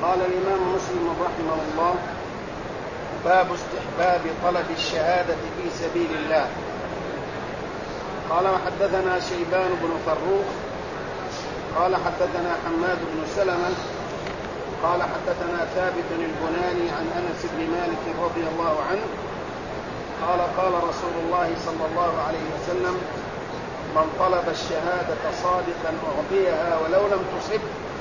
قال الإمام مسلم رحمه الله: باب استحباب طلب الشهادة في سبيل الله. قال: وحدثنا شيبان بن فروخ قال حدثنا حماد بن سلمة قال حدثنا ثابت البناني عن أنس بن مالك رضي الله عنه قال: قال رسول الله صلى الله عليه وسلم: من طلب الشهادة صادقا أعطيها ولو لم تصب.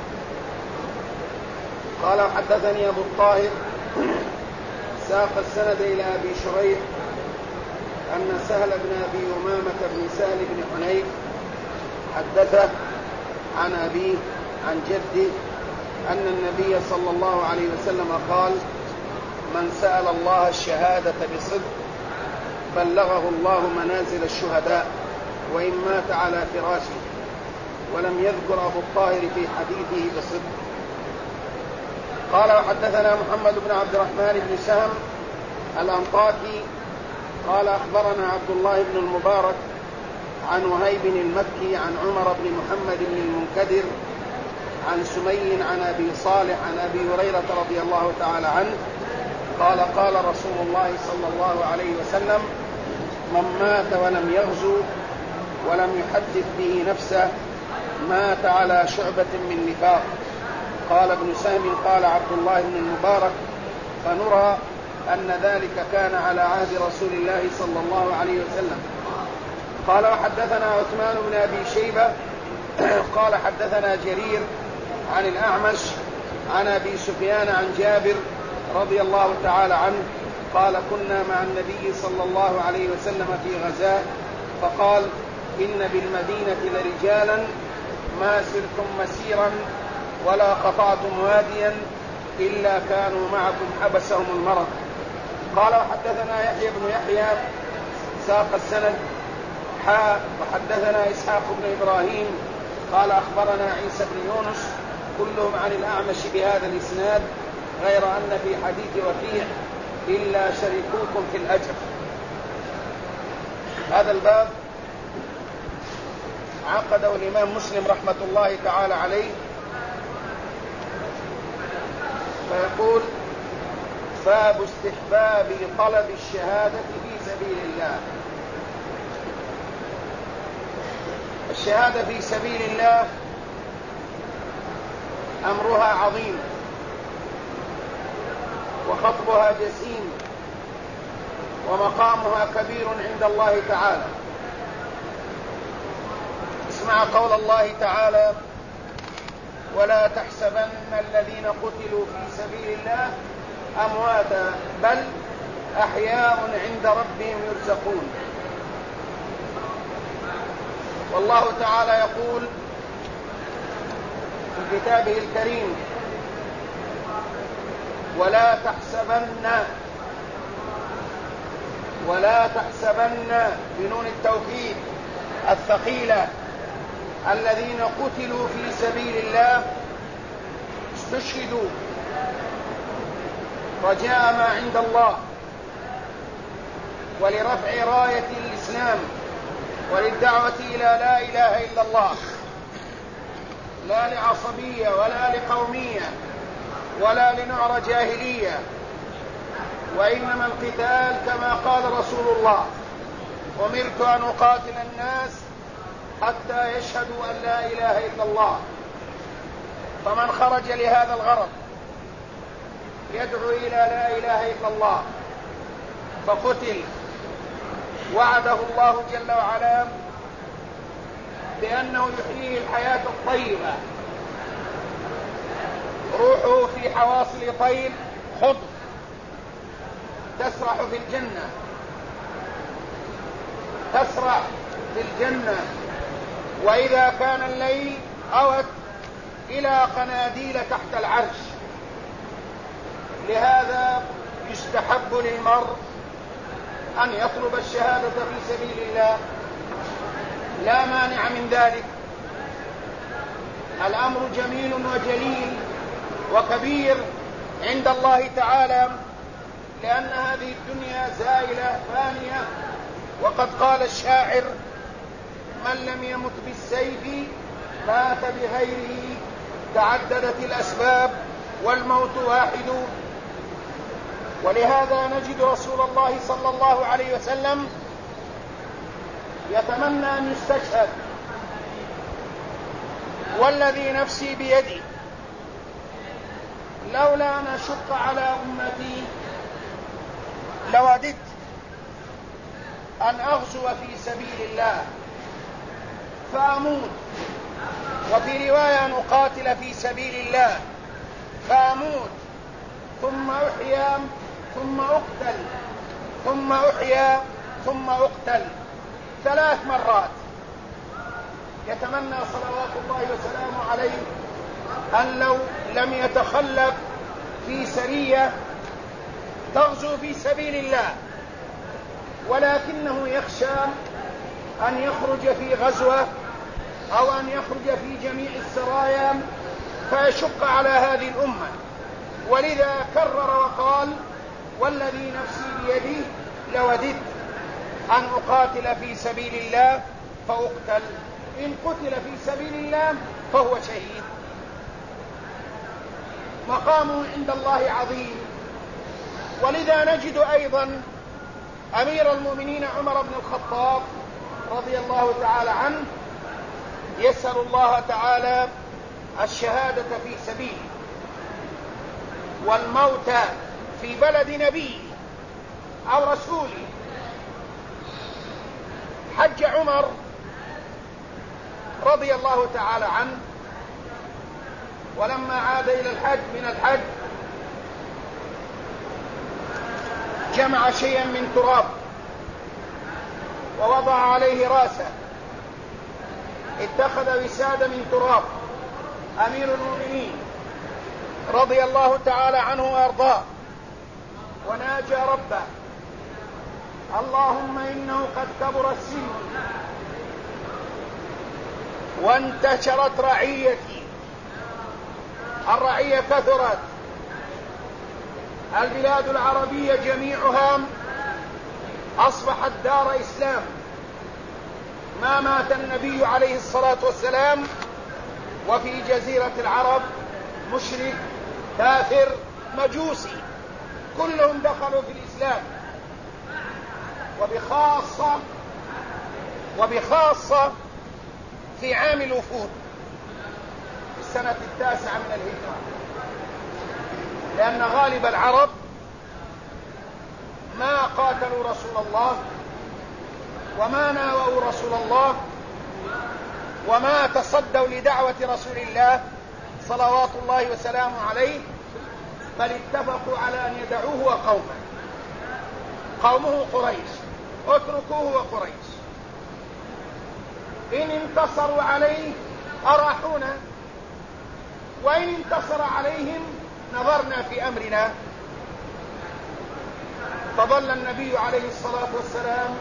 قال: حدثني أبو الطاهر ساق السند إلى أبي شريح أن سهل بن أبي أمامة بن سهل بن حنيف حدثه عن أبيه عن جده أن النبي صلى الله عليه وسلم قال: من سأل الله الشهادة بصدق بلغه الله منازل الشهداء وإن مات على فراشه. ولم يذكر أبو الطاهر في حديثه بصدق. قال: وحدثنا محمد بن عبد الرحمن بن سهم الأنطاكي قال: أخبرنا عبد الله بن المبارك عن وهيب المكي عن عمر بن محمد بن المنكدر عن سمي عن أبي صالح عن أبي هريرة رضي الله تعالى عنه قال: قال رسول الله صلى الله عليه وسلم: من مات ولم يغزو ولم يحدث به نفسه مات على شعبة من نفاق. قال ابن سهم: قال عبد الله بن المبارك: فنرى أن ذلك كان على عهد رسول الله صلى الله عليه وسلم. قال: وحدثنا عثمان بن أبي شيبة قال حدثنا جرير عن الأعمش عن أبي سفيان عن جابر رضي الله تعالى عنه قال: كنا مع النبي صلى الله عليه وسلم في غزاة فقال: إن بالمدينة لرجالا ما سرتم مسيرا ولا قطعتم واديا إلا كانوا معكم حبسهم المرض. قال: وحدثنا يحيى بن يحيى ساق السند وحدثنا إسحاق بن إبراهيم قال: أخبرنا عيسى بن يونس كلهم عن الأعمش بهذا الإسناد غير أن في حديث وكيع إلا شركوكم في الأجر. هذا الباب عقده الإمام مسلم رحمة الله تعالى عليه فيقول: باب استحباب طلب الشهادة في سبيل الله. الشهادة في سبيل الله أمرها عظيم وخطبها جسيم ومقامها كبير عند الله تعالى. اسمع قول الله تعالى: ولا تحسبن الذين قتلوا في سبيل الله أمواتا بل أحياء عند ربهم يرزقون. والله تعالى يقول في كتابه الكريم: ولا تحسبن بنون التوكيد الثقيلة الذين قتلوا في سبيل الله استشهدوا رجاء ما عند الله ولرفع راية الإسلام وللدعوة إلى لا إله إلا الله، لا لعصبية ولا لقومية ولا لنعرة جاهلية، وإنما القتال كما قال رسول الله: أمرت أن أقاتل الناس حتى يشهدوا أن لا إله إلا الله. فمن خرج لهذا الغرض يدعو إلى لا إله إلا الله فقتل وعده الله جل وعلا بأنه يحييه الحياة الطيبة، روحه في حواصل طير خضر تسرح في الجنة، تسرح في الجنة، وإذا كان الليل أوت إلى قناديل تحت العرش. لهذا يستحب للمرء أن يطلب الشهادة في سبيل الله، لا مانع من ذلك. الأمر جميل وجليل وكبير عند الله تعالى، لأن هذه الدنيا زائلة فانية، وقد قال الشاعر: من لم يمت بالسيف مات بغيره، تعددت الأسباب والموت واحد. ولهذا نجد رسول الله صلى الله عليه وسلم يتمنى أن يستشهد، والذي نفسي بيدي لولا أن أشق على أمتي لوددت أن أغزو في سبيل الله فأموت، وفي رواية أن أقاتل في سبيل الله فأموت ثم أحيا ثم أقتل ثم أحيا ثم أقتل 3 مرات. يتمنى صلوات الله وسلامه عليه أن لو لم يتخلف في سرية تغزو في سبيل الله، ولكنه يخشى أن يخرج في غزوة أو أن يخرج في جميع السرايا فيشق على هذه الأمة، ولذا كرر وقال: والذي نفسي بيده لوددت أن أقاتل في سبيل الله فأقتل، إن قتل في سبيل الله فهو شهيد. مقامه عند الله عظيم. ولذا نجد أيضا أمير المؤمنين عمر بن الخطاب رضي الله تعالى عنه يسأل الله تعالى الشهادة في سبيله والموت في بلد نبيه أو رسوله. حج عمر رضي الله تعالى عنه، ولما عاد إلى الحج جمع شيئا من تراب ووضع عليه راسه، اتخذ وسادة من تراب. أمير المؤمنين رضي الله تعالى عنه وأرضاه وناجى ربه: اللهم إنه قد كبر السن وانتشرت رعيتي، الرعية كثرت، البلاد العربية جميعها أصبحت دار إسلام، ما مات النبي عليه الصلاة والسلام وفي جزيرة العرب مشرك كافر مجوسي كلهم دخلوا في الإسلام، وبخاصة في عام الوفود في السنة 9 من الهجرة، لأن غالب العرب ما قاتلوا رسول الله وما ناووا رسول الله وما تصدوا لدعوة رسول الله صلوات الله وسلامه عليه، بل اتفقوا على أن يدعوه وقومه. قومه قريش، اتركوه وقريش، إن انتصروا عليه أراحونا، وإن انتصر عليهم نظرنا في أمرنا. فظل النبي عليه الصلاة والسلام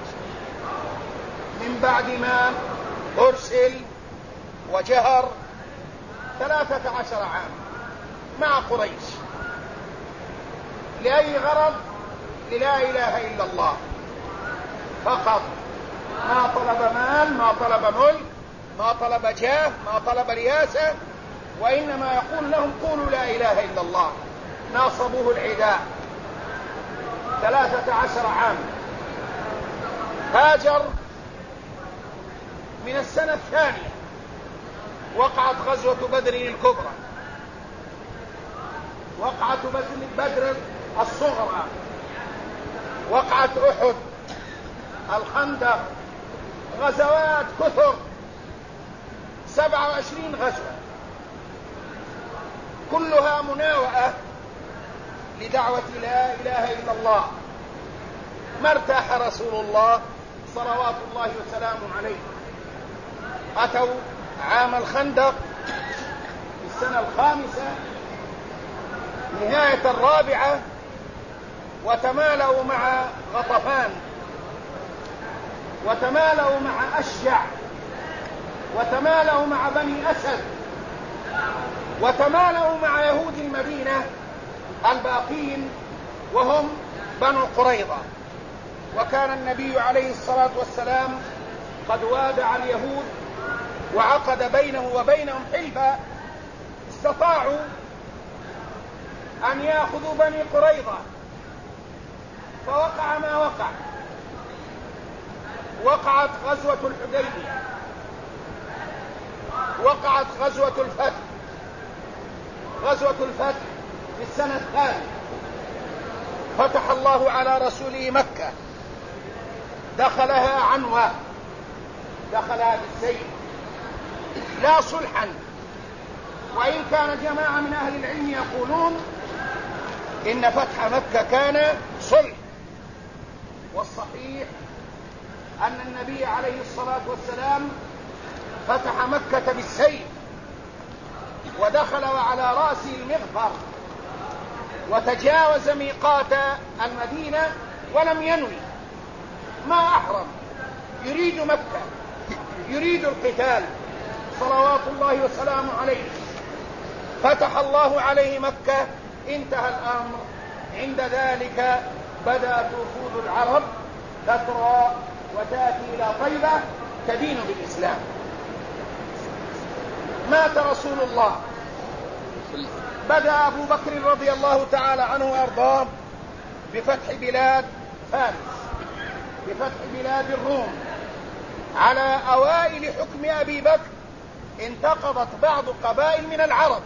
من بعد ما أرسل وجهر 13 عام مع قريش، لأي غرض؟ للا إله إلا الله فقط. ما طلب مال، ما طلب ملك، ما طلب جاه، ما طلب رياسة، وإنما يقول لهم: قولوا لا إله إلا الله. ناصبوه العداء 13 عام. هاجر من السنة الثانية، وقعت غزوة بدر الكبرى، وقعت بدر الصغرى، وقعت أحد، الخندق، غزوات كثر، 27 غزوة كلها مناوئة لدعوة لا إله إلا الله. ما ارتاح رسول الله صلوات الله وسلامه عليه. أتوا عام الخندق في السنة 5 نهاية 4، وتمالوا مع غطفان، وتمالوا مع أشجع، وتمالوا مع بني أسد، وتمالوا مع يهود المدينة الباقين وهم بنو قريظة. وكان النبي عليه الصلاة والسلام قد وادع اليهود وعقد بينه وبينهم حلفا، استطاعوا أن يأخذوا بني قريظة، فوقع ما وقع. وقعت غزوة الحديبية، وقعت غزوة الفتح. غزوة الفتح في السنة الثانية فتح الله على رسوله مكة، دخلها عنوة، دخلها بالسيف لا صلحا، وإن كان جماعة من أهل العلم يقولون إن فتح مكة كان صلح، والصحيح أن النبي عليه الصلاة والسلام فتح مكة بالسيف، ودخل وعلى رأسه المغفر، وتجاوز ميقات المدينة ولم ينوي، ما أحرم، يريد مكة، يريد القتال صلوات الله وسلامه عليه. فتح الله عليه مكة، انتهى الأمر. عند ذلك بدأت وفود العرب تترى وتأتي إلى طيبة تدين بالإسلام. مات رسول الله، بدأ أبو بكر رضي الله تعالى عنه وأرضاه بفتح بلاد فارس، بفتح بلاد الروم. على أوائل حكم أبي بكر انتقضت بعض قبائل من العرب.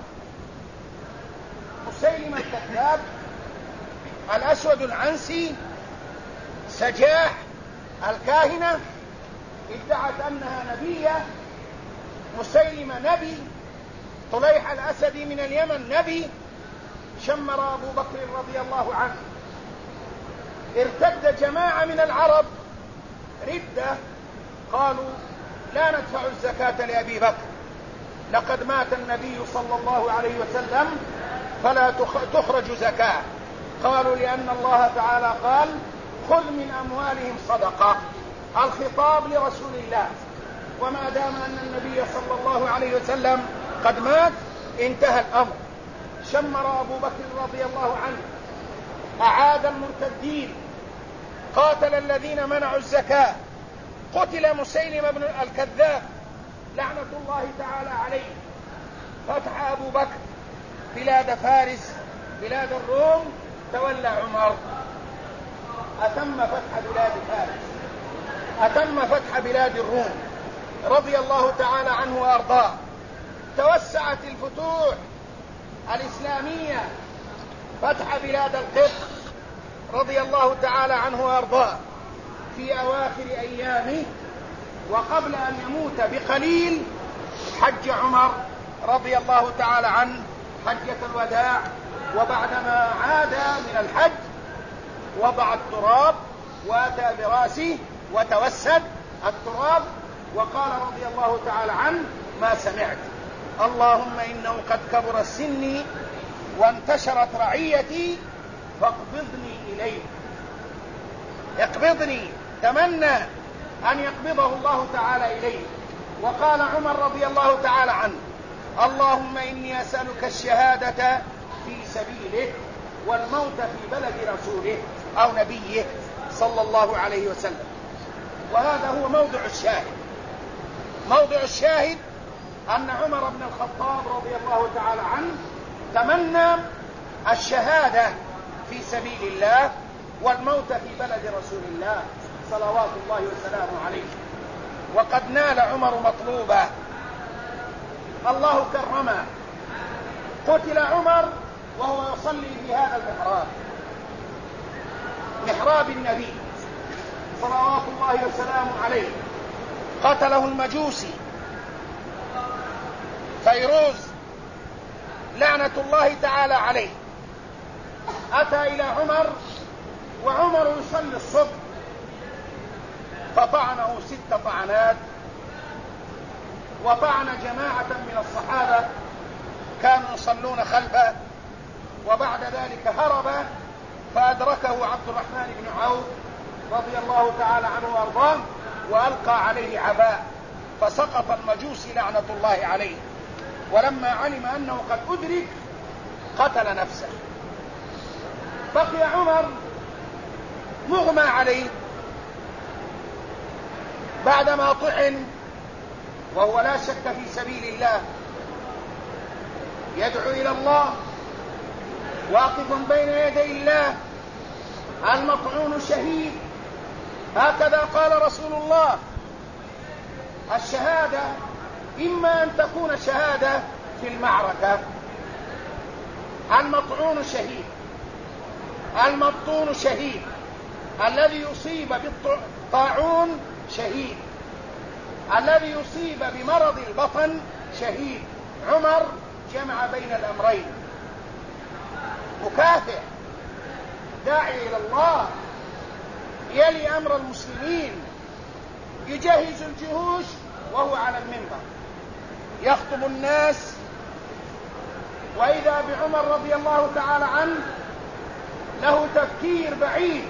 مسيلمة الكذاب، الأسود العنسي، سجاح الكاهنة ادعت أنها نبية، مسيلمة نبي، طليح الأسدي من اليمن نبي. شمر أبو بكر رضي الله عنه. ارتد جماعة من العرب ردة، قالوا لا ندفع الزكاة لأبي بكر، لقد مات النبي صلى الله عليه وسلم فلا تخرج زكاة. قالوا لأن الله تعالى قال خذ من أموالهم صدقة، الخطاب لرسول الله، وما دام أن النبي صلى الله عليه وسلم قد مات انتهى الأمر. شمر أبو بكر رضي الله عنه، أعاد المرتدين، قاتل الذين منعوا الزكاة، قتل مسيلمة بن الكذاب لعنة الله تعالى عليه. فتح أبو بكر بلاد فارس، بلاد الروم، تولى عمر، أتم فتح بلاد فارس، أتم فتح بلاد الروم رضي الله تعالى عنه وأرضاه. توسعت الفتوح الإسلامية، فتح بلاد القبط رضي الله تعالى عنه وأرضاه في أواخر أيامه، وقبل أن يموت بقليل حج عمر رضي الله تعالى عنه حجة الوداع، وبعدما عاد من الحج وضع التراب وأتى برأسه وتوسد التراب وقال رضي الله تعالى عنه ما سمعت، اللهم إنه قد كبر سني وانتشرت رعيتي فاقبضني إليك. اقبضني، تمنى أن يقبضه الله تعالى إليه. وقال عمر رضي الله تعالى عنه اللهم إني أسألك الشهادة في سبيله والموت في بلد رسوله أو نبيه صلى الله عليه وسلم. وهذا هو موضع الشاهد. موضع الشاهد أن عمر بن الخطاب رضي الله تعالى عنه تمنى الشهادة في سبيل الله والموت في بلد رسول الله صلوات الله وسلامه عليه، وقد نال عمر مطلوبه، الله كرمه. قتل عمر وهو يصلي في هذا المحراب، محراب النبي صلوات الله وسلامه عليه. قتله المجوسي فيروز لعنة الله تعالى عليه. أتى إلى عمر وعمر يصلي الصبح فطعنه 6 طعنات، وطعن جماعة من الصحابة كانوا يصلون خلفه، وبعد ذلك هرب فأدركه عبد الرحمن بن عوف رضي الله تعالى عنه وأرضاه وألقى عليه عباء فسقط المجوسي لعنة الله عليه. ولما علم أنه قد أدرك قتل نفسه. بقي عمر مغمى عليه بعدما طعن، وهو لا شك في سبيل الله يدعو إلى الله واقف بين يدي الله، المطعون شهيد، هكذا قال رسول الله. الشهادة إما أن تكون شهادة في المعركة، المطعون شهيد، المبطون شهيد، الذي يصيب بالطاعون شهيد، الذي يصيب بمرض البطن شهيد. عمر جمع بين الأمرين، مكافح، داعي إلى الله، يلي أمر المسلمين، يجهز الجيوش وهو على المنبر يخطب الناس. وإذا بعمر رضي الله تعالى عنه له تفكير بعيد،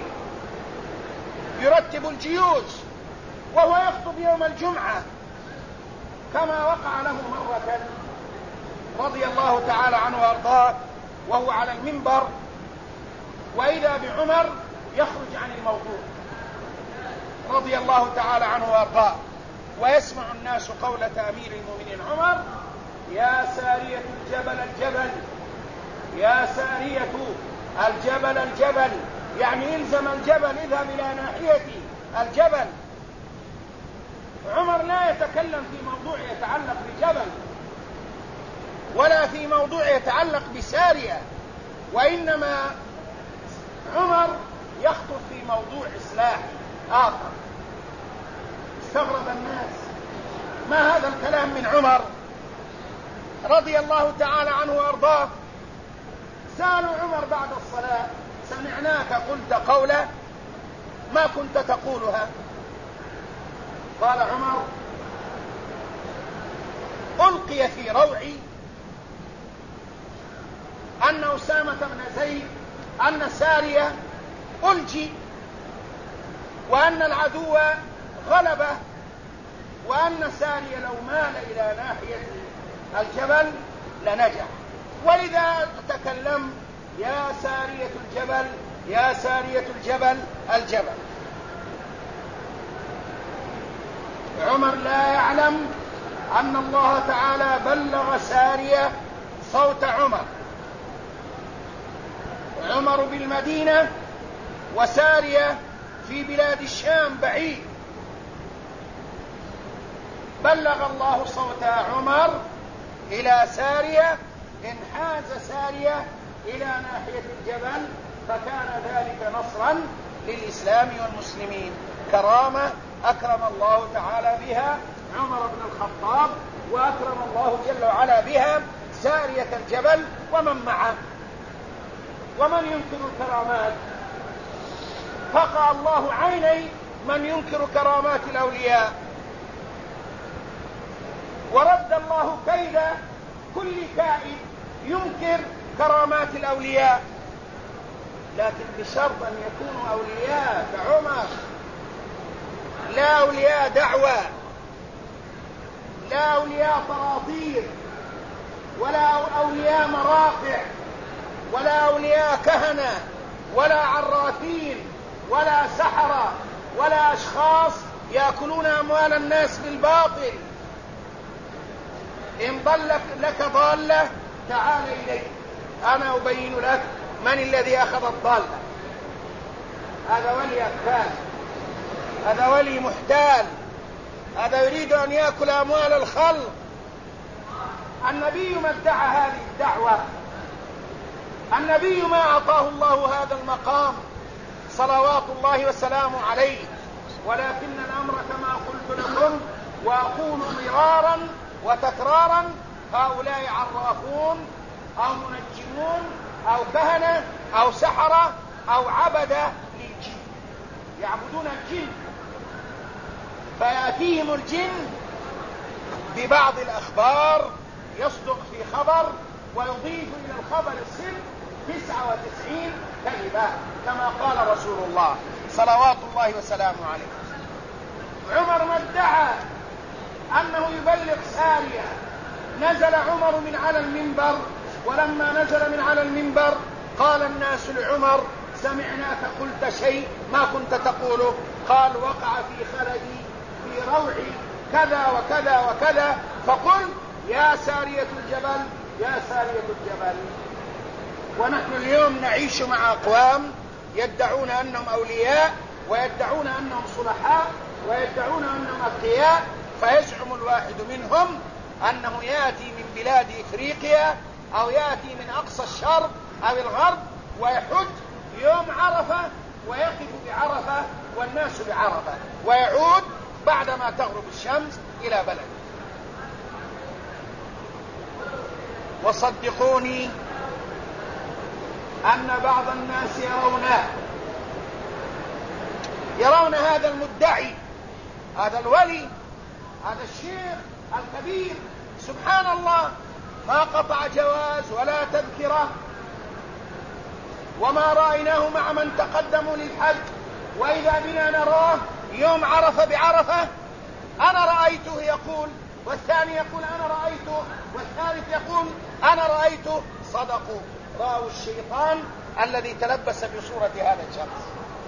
يرتب الجيوش وهو يخطب يوم الجمعة، كما وقع له مرة رضي الله تعالى عنه وارضاه وهو على المنبر، وإذا بعمر يخرج عن الموضوع رضي الله تعالى عنه وارضاه، ويسمع الناس قولة أمير المؤمنين عمر: يا سارية الجبل الجبل، يا سارية الجبل الجبل، يعني الزم الجبل، اذهب إلى ناحية الجبل. عمر لا يتكلم في موضوع يتعلق بجبل ولا في موضوع يتعلق بسارية، وإنما عمر يخطب في موضوع إصلاحي آخر. استغرب الناس، ما هذا الكلام من عمر رضي الله تعالى عنه وارضاه؟ سألوا عمر بعد الصلاة: سمعناك قلت قولا ما كنت تقولها. قال عمر: ألقي في روعي أن أسامة بن زيد، أن سارية ألجي، وأن العدو غلبه، وأن سارية لو مال إلى ناحية الجبل لنجح، ولذا تكلم: يا سارية الجبل، يا سارية الجبل الجبل. عمر لا يعلم أن الله تعالى بلغ سارية صوت عمر. عمر بالمدينة وسارية في بلاد الشام بعيد، بلغ الله صوت عمر إلى سارية، انحاز سارية إلى ناحية الجبل، فكان ذلك نصرا للإسلام والمسلمين، كرامة أكرم الله تعالى بها عمر بن الخطاب، وأكرم الله جل وعلا بها سارية الجبل ومن معه. ومن ينكر الكرامات؟ فقع الله عيني من ينكر كرامات الأولياء، ورد الله كيد كل كائد ينكر كرامات الأولياء، لكن بشرط أن يكونوا أولياء كعمر، لا أولياء دعوة، لا أولياء طراطير، ولا أولياء مراقع، ولا أولياء كهنة، ولا عرافين، ولا سحرة، ولا أشخاص يأكلون أموال الناس بالباطل. إن ضل لك ضالة تعال إلي، أنا أبين لك من الذي أخذ الضالة. هذا ولي أكال، هذا ولي محتال، هذا يريد أن يأكل أموال الخلق. النبي ما ادعى هذه الدعوة، النبي ما أعطاه الله هذا المقام صلوات الله وسلامه عليه، ولكن الأمر كما قلت لكم وأقول مرارا وتكرارا: هؤلاء عرافون أو منجمون أو كهنة أو سحرة أو عبدة للجن، يعبدون الجن، فيأتيهم الجن ببعض الأخبار، يصدق في خبر ويضيف إلى الخبر الصدق 99 كذبة، كما قال رسول الله صلوات الله وسلامه عليه. عمر ما ادعى أنه يبلغ سارية. نزل عمر من على المنبر، ولما نزل من على المنبر قال الناس لعمر: سمعناك قلت شيء ما كنت تقوله. قال: وقع في خلدي في روعي كذا وكذا وكذا، فقل: يا سارية الجبل، يا سارية الجبل. ونحن اليوم نعيش مع أقوام يدعون أنهم أولياء، ويدعون أنهم صلحاء، ويدعون أنهم أتقياء، فيزعم الواحد منهم أنه يأتي من بلاد إفريقيا أو يأتي من أقصى الشرق أو الغرب ويحج يوم عرفة ويقف بعرفة والناس بعرفة، ويعود بعدما تغرب الشمس إلى بلده. وصدقوني أن بعض الناس يرون هذا المدعي، هذا الولي، هذا الشيخ الكبير، سبحان الله، ما قطع جواز ولا تذكرة، وما رأيناه مع من تقدموا للحج، وإذا بنا نراه يوم عرفة بعرفة، أنا رأيته يقول، والثاني يقول أنا رأيته، والثالث يقول أنا رأيته. صدقوا، رأوا الشيطان الذي تلبس بصورة هذا الشخص.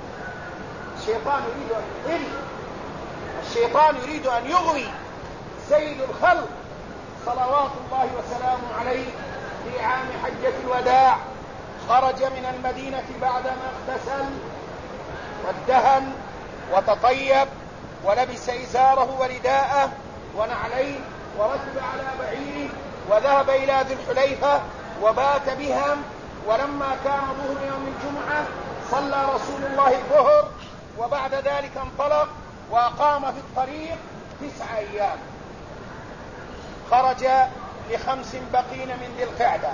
الشيطان يريد أن يغوي سيد الخلق صلوات الله وسلامه عليه في عام حجة الوداع. خرج من المدينة بعدما اغتسل وادهن وتطيب ولبس إزاره ورداءه ونعليه وركب على بعيره وذهب إلى ذي الحليفة وبات بها. ولما كان ظهر يوم الجمعة صلى رسول الله الظهر، وبعد ذلك انطلق وأقام في الطريق 9 أيام. خرج ل5 بقين من ذي القعدة،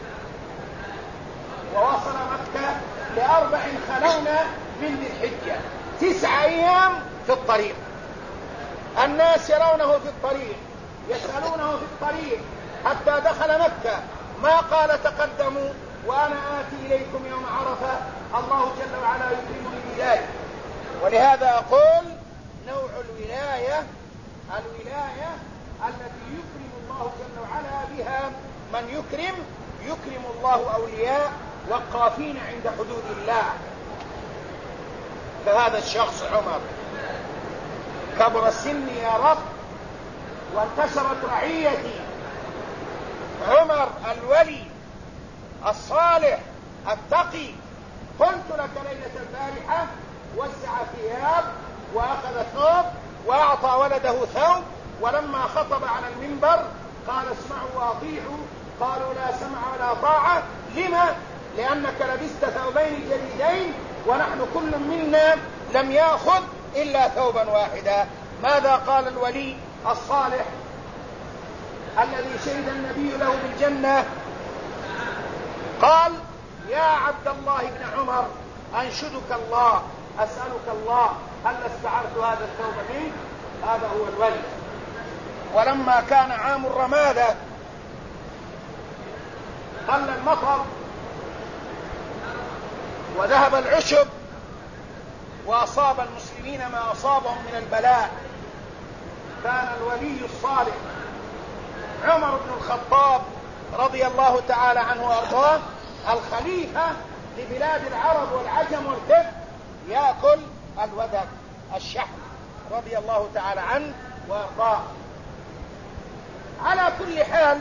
ووصل مكة ل4 خلون من ذي الحجة. 9 أيام في الطريق، الناس يرونه في الطريق، يسألونه في الطريق، حتى دخل مكة ما قال تقدموا وأنا آتي إليكم يوم عرفة، الله جل وعلا يكرمني بذلك. ولهذا أقول نوع الولاية التي يكرم الله جل وعلا بها من يكرم الله أولياء وقافين عند حدود الله. فهذا الشخص عمر كبر سني يا رب وانتشرت رعيتي. عمر الولي الصالح التقي، قلت لك ليلة البارحة وزع ثياب وأخذ ثوب وأعطى ولده ثوب، ولما خطب على المنبر قال اسمعوا وأطيعوا، قالوا لا سمع ولا طاعة. لما؟ لأنك لبست ثوبين جديدين ونحن كل منا لم يأخذ إلا ثوبا واحدا. ماذا قال الولي الصالح الذي شهد النبي له بالجنة؟ قال يا عبد الله بن عمر أنشدك الله، أسألك الله، هل استعرت هذا الثوب منك؟ هذا هو الولي. ولما كان عام الرمادة قل المطر وذهب العشب وأصاب المسلمين ما أصابهم من البلاء، كان الولي الصالح عمر بن الخطاب رضي الله تعالى عنه وأرضاه الخليفة لبلاد العرب والعجم والكفر يأكل الودك الشحم رضي الله تعالى عنه وأرضاه. على كل حال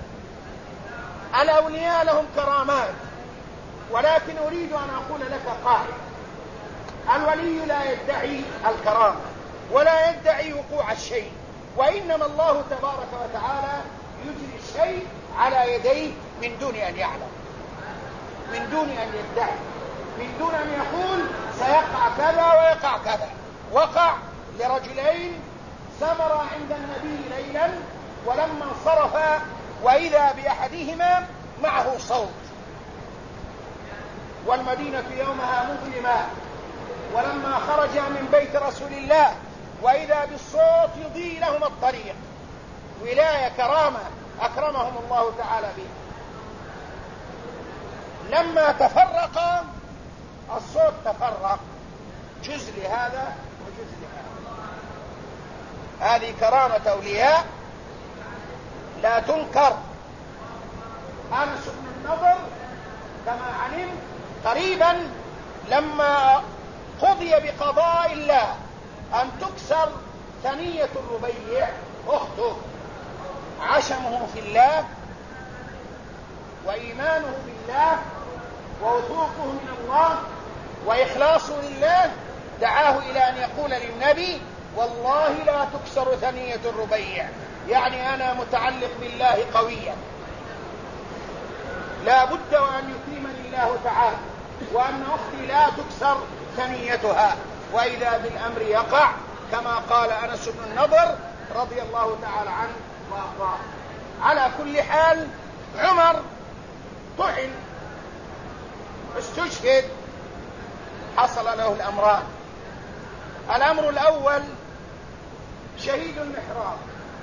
الأولياء لهم كرامات، ولكن أريد أن أقول لك قاعدة: الولي لا يدعي الكرامة ولا يدعي وقوع الشيء، وإنما الله تبارك وتعالى يجري الشيء على يديه من دون أن يعلم، من دون أن يدعي، من دون أن يقول سيقع كذا ويقع كذا. وقع لرجلين سمر عند النبي ليلا، ولما انصرفا وإذا بأحدهما معه صوت، والمدينة يومها مظلمة، ولما خرج من بيت رسول الله وإذا بالصوت يضيء لهم الطريق. ولاية كرامة أكرمهم الله تعالى بها. لما تفرق الصوت تفرق، جزء لهذا وجزء لهذا. هذه كرامة أولياء لا تنكر. أنس بن النضر كما علم قريبا لما قضي بقضاء الله أن تكسر ثنية الربيع أخته، عشمه في الله وإيمانه بالله ووثوقه من الله وإخلاصه لله دعاه إلى أن يقول للنبي: والله لا تكسر ثنية الربيع، يعني أنا متعلق بالله قويا، لا بد وأن يكرمني الله تعالى، وأن أختي لا تكسر ثنيتها، وإذا بالأمر يقع كما قال أنس بن النضر رضي الله تعالى عنه وأرضاه. على كل حال عمر طعن، استشهد، حصل له الأمران. الأمر الأول شهيد المحراب،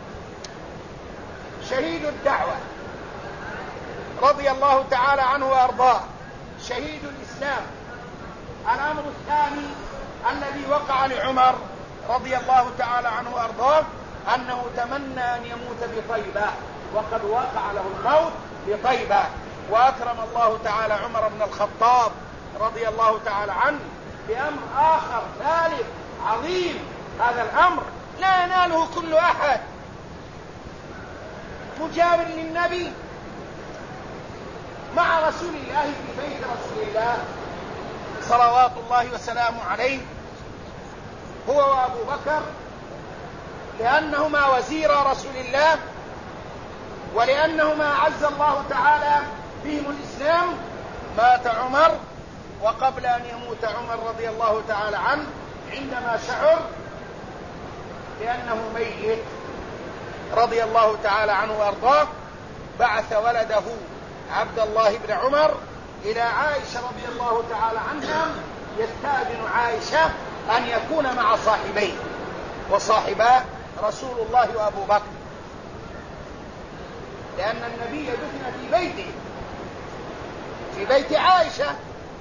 شهيد الدعوة رضي الله تعالى عنه وأرضاه، شهيد الإسلام. الأمر الثاني الذي وقع لعمر رضي الله تعالى عنه وأرضاه أنه تمنى أن يموت بطيبة، وقد وقع له الموت بطيبة. وأكرم الله تعالى عمر بن الخطاب رضي الله تعالى عنه بأمر آخر ثالث عظيم. هذا الأمر لا يناله كل أحد، مجاور للنبي مع رسول الله في بيت رسول الله صلوات الله وسلامه عليه، هو وأبو بكر، لأنهما وزير رسول الله، ولأنهما أعز الله تعالى بهم الإسلام. مات عمر، وقبل أن يموت عمر رضي الله تعالى عنه عندما شعر بأنه ميت رضي الله تعالى عنه وأرضاه بعث ولده عبد الله بن عمر إلى عائشة رضي الله تعالى عنها يستأذن عائشة أن يكون مع صاحبيه، وصاحباه رسول الله وأبو بكر، لأن النبي دفن في بيته، في بيت عائشة.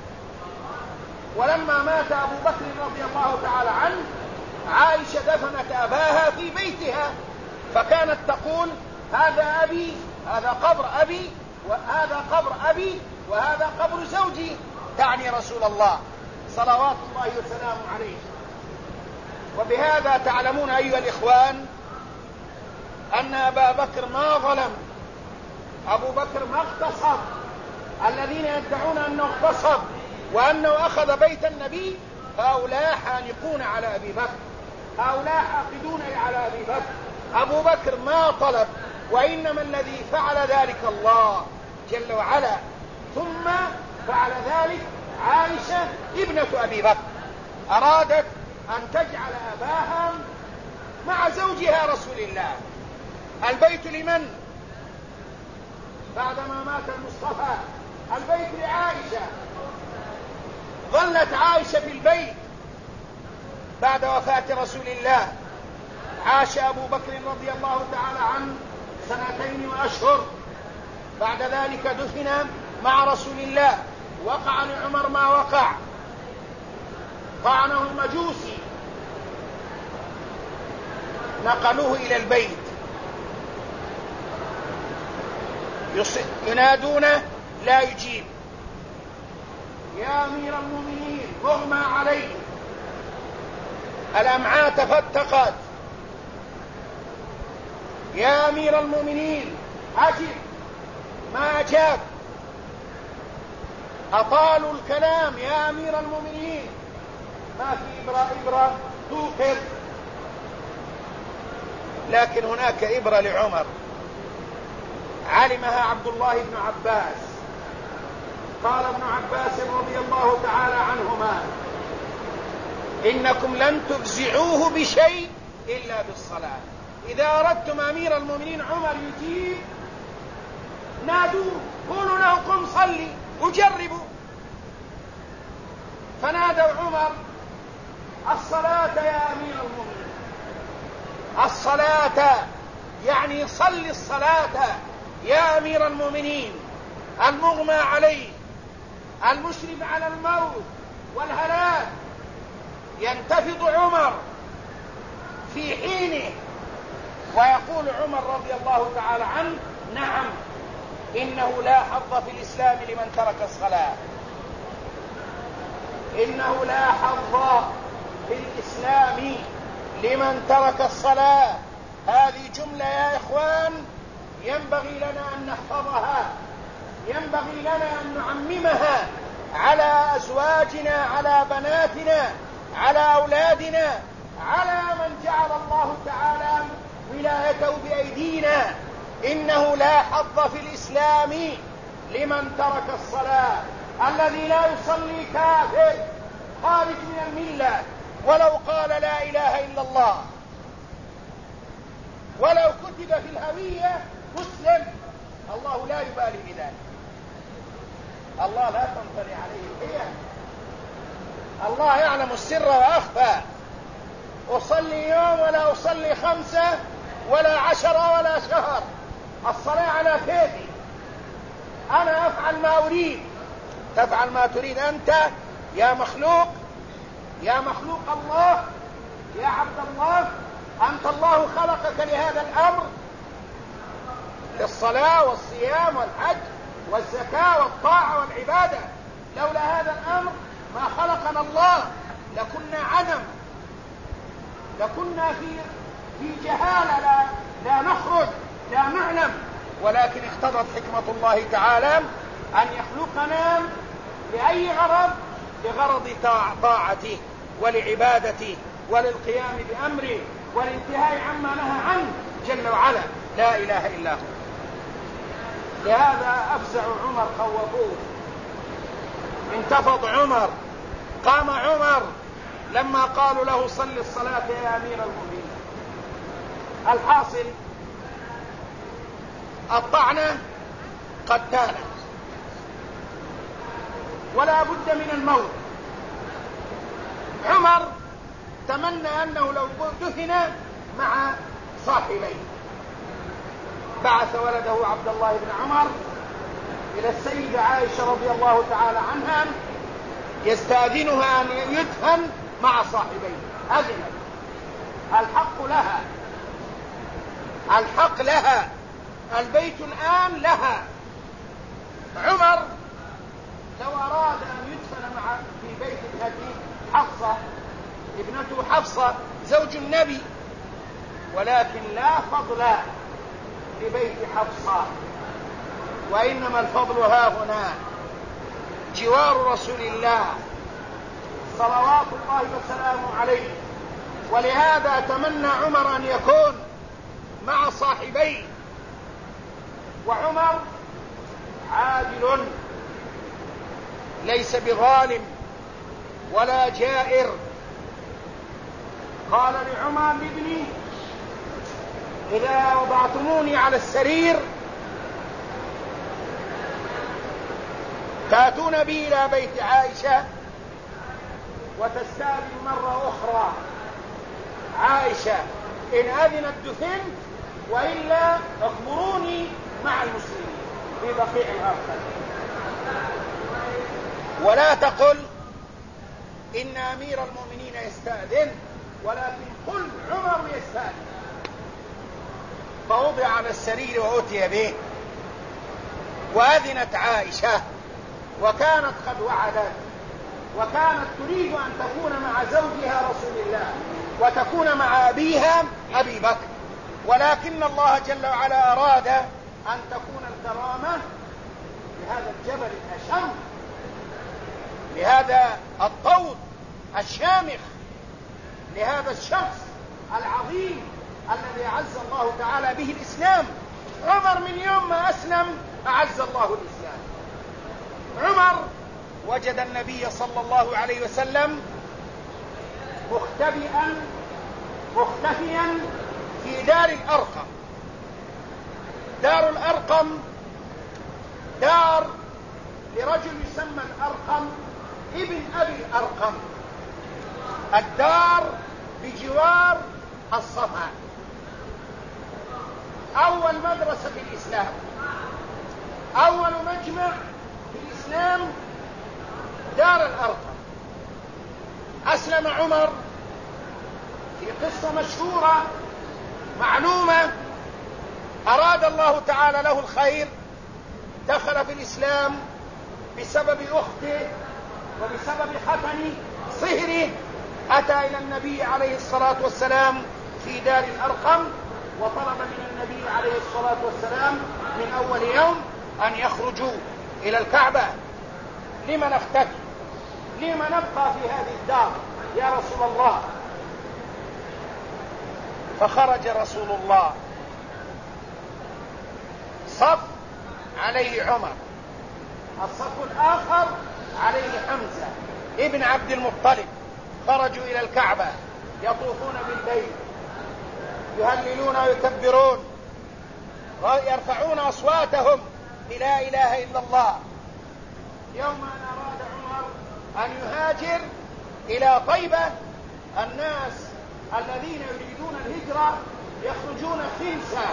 ولما مات أبو بكر رضي الله تعالى عنه عائشة دفنت أباها في بيتها، فكانت تقول: هذا أبي، هذا قبر أبي، وهذا قبر أبي، وهذا قبر زوجي، تعني رسول الله صلوات الله وسلامه عليه. وبهذا تعلمون أيها الإخوان أن أبا بكر ما ظلم، أبو بكر ما اغتصب. الذين يدعون أنه اغتصب وأنه أخذ بيت النبي هؤلاء حانقون على أبي بكر، هؤلاء حاقدون على أبي بكر. أبو بكر ما طلب، وإنما الذي فعل ذلك الله جل وعلا. ثم فعل ذلك عائشة ابنة أبي بكر، أرادت أن تجعل أباها مع زوجها رسول الله. البيت لمن؟ بعدما مات المصطفى البيت لعائشة، ظلت عائشة في البيت بعد وفاة رسول الله. عاش أبو بكر رضي الله تعالى عنه 2 وأشهر، بعد ذلك دفن مع رسول الله. وقع لعمر ما وقع، طعنه المجوسي، نقلوه إلى البيت، ينادونه لا يجيب: يا أمير المؤمنين مغمى عليه، الأمعاء تفتقت، يا أمير المؤمنين أجب، ما أجاب، أطالوا الكلام، يا أمير المؤمنين، ما في إبرة توقظ. لكن هناك إبرة لعمر علمها عبد الله بن عباس. قال ابن عباس رضي الله تعالى عنهما: إنكم لن تفزعوه بشيء إلا بالصلاة. إذا أردتم أمير المؤمنين عمر يجيب، نادوه، قولوا له قم صلي وجربوا. فنادوا عمر: الصلاة يا أمير المؤمنين، الصلاة، يعني صل الصلاة يا أمير المؤمنين. المغمى عليه، المشرف على الموت والهلاك، ينتفض عمر في حينه ويقول عمر رضي الله تعالى عنه: نعم، إنه لا حظ في الإسلام لمن ترك الصلاة، إنه لا حظ في الإسلام لمن ترك الصلاة. هذه جملة يا إخوان ينبغي لنا أن نحفظها، ينبغي لنا أن نعممها على أزواجنا، على بناتنا، على أولادنا، على من جعل الله تعالى ولايته بأيدينا. إنه لا حظ في الإسلام لمن ترك الصلاة. الذي لا يصلي كافر خارج من الملة، ولو قال لا إله إلا الله، ولو كتب في الهوية مسلم، الله لا يبالي بذلك. الله لا تنطلي عليه الحيل. الله يعلم السر وأخفى. أصلي يوم ولا أصلي 5 ولا 10 ولا شهر، الصلاة على كيفي، أنا أفعل ما أريد. تفعل ما تريد أنت يا مخلوق، يا مخلوق الله، يا عبد الله. أنت الله خلقك لهذا الأمر، للصلاة والصيام والحج والزكاة والطاعة والعبادة. لولا هذا الأمر ما خلقنا الله، لكنا عدم، لكنا في جهالة، لا نخرج، لا نعلم. ولكن اقتضت حكمة الله تعالى أن يخلقنا لأي غرض؟ لغرض طاعته ولعبادته وللقيام بأمره والانتهاء عما نهى عنه جل وعلا. لا إله إلا هو. لهذا أفزع عمر، خوفوه، انتفض عمر، قام عمر لما قالوا له صل الصلاة يا أمير المؤمنين. الحاصل الطعنة قتالة، ولا بد من الموت. عمر تمنى أنه لو دفن مع صاحبيه، بعث ولده عبد الله بن عمر إلى السيدة عائشة رضي الله تعالى عنها يستأذنها أن يدفن مع صاحبيه. أذنت، الحق لها، الحق لها، البيت الآن لها. عمر لو أراد أن يدفن في بيت ابنته حفصة، ابنته حفصة زوج النبي، ولكن لا فضل لبيت حفصة، وإنما الفضل ها هنا جوار رسول الله صلوات الله وسلامه عليه. ولهذا تمنى عمر أن يكون مع صاحبيه. وعمر عادل، ليس بظالم ولا جائر. قال لعمر لابني إذا وضعتموني على السرير تأتون بي إلى بيت عائشة وتستأذن مرة أخرى عائشة، إن أذنت دفنت، وإلا اخبروني مع المسلمين في بقيع الأرض. ولا تقل إن أمير المؤمنين يستأذن، ولكن قل عمر يستأذن. فوضع على السرير وأتي به، وأذنت عائشة، وكانت قد وعدت، وكانت تريد أن تكون مع زوجها رسول الله وتكون مع أبيها أبي بكر، ولكن الله جل وعلا أراد أن تكون الكرامة لهذا الجبل الأشم، لهذا الطود الشامخ، لهذا الشخص العظيم الذي أعز الله تعالى به الإسلام. عمر من يوم ما أسلم أعز الله الإسلام. عمر وجد النبي صلى الله عليه وسلم مختفيا في دار الأرقم. دار الأرقم دار لرجل يسمى الأرقم ابن أبي الأرقم. الدار بجوار الصفا، أول مدرسة في الإسلام، أول مجمع في الإسلام، دار الأرقم. أسلم عمر في قصة مشهورة معلومة، أراد الله تعالى له الخير، دخل في الإسلام بسبب أخته وبسبب ختن صهره. أتى إلى النبي عليه الصلاة والسلام في دار الأرقم، وطلب من النبي عليه الصلاة والسلام من أول يوم أن يخرجوا إلى الكعبة لم نفتك؟ لم نبقى في هذه الدار يا رسول الله؟ فخرج رسول الله، صف عليه عمر، الصف الآخر عليه حمزة ابن عبد المطلب. خرجوا إلى الكعبة يطوفون بالبيت، يهللون ويكبرون، يرفعون أصواتهم بلا إله إلا الله. يوم أن أراد عمر أن يهاجر إلى طيبة، الناس الذين يريدون الهجرة يخرجون خمسة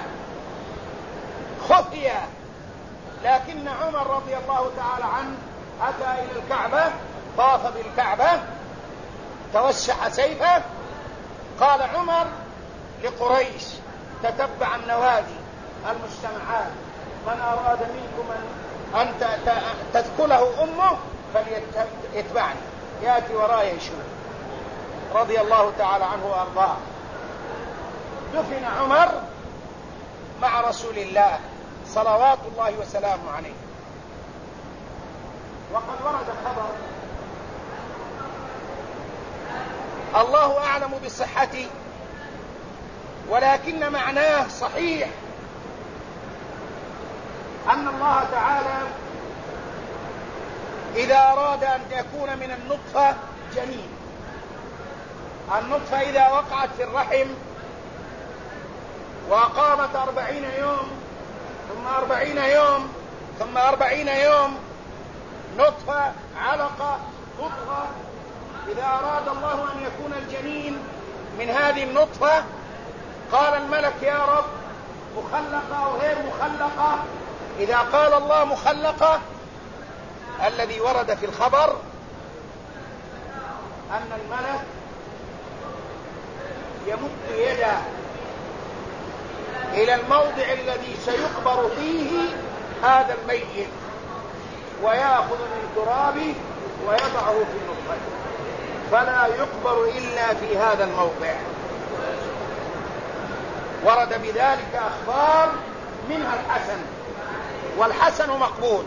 خفية، لكن عمر رضي الله تعالى عنه أتى إلى الكعبة، طاف بالكعبة، توشح سيفه. قال عمر لقريش: تتبع النوادي المجتمعات، من أراد منكم أن تثكله أمه فليتبعني، يأتي وراي يشوف. رضي الله تعالى عنه وأرضاه. دفن عمر مع رسول الله صلوات الله وسلامه عليه. وقد ورد خبر الله أعلم بصحته، ولكن معناه صحيح، أن الله تعالى إذا أراد أن يكون من النطفة جنين، النطفة إذا وقعت في الرحم وقامت 40 يوم ثم 40 يوم ثم 40 يوم، نطفة، علقة، مضغة، إذا أراد الله أن يكون الجنين من هذه النطفة، قال الملك: يا رب، مخلقة أو غير مخلقة؟ إذا قال الله مخلقة، الذي ورد في الخبر أن الملك يمد يده إلى الموضع الذي سيقبر فيه هذا الميت، ويأخذ من ترابه ويضعه في النطفة، فلا يقبر إلا في هذا الموضع. ورد بذلك أخبار منها الحسن، والحسن مقبول.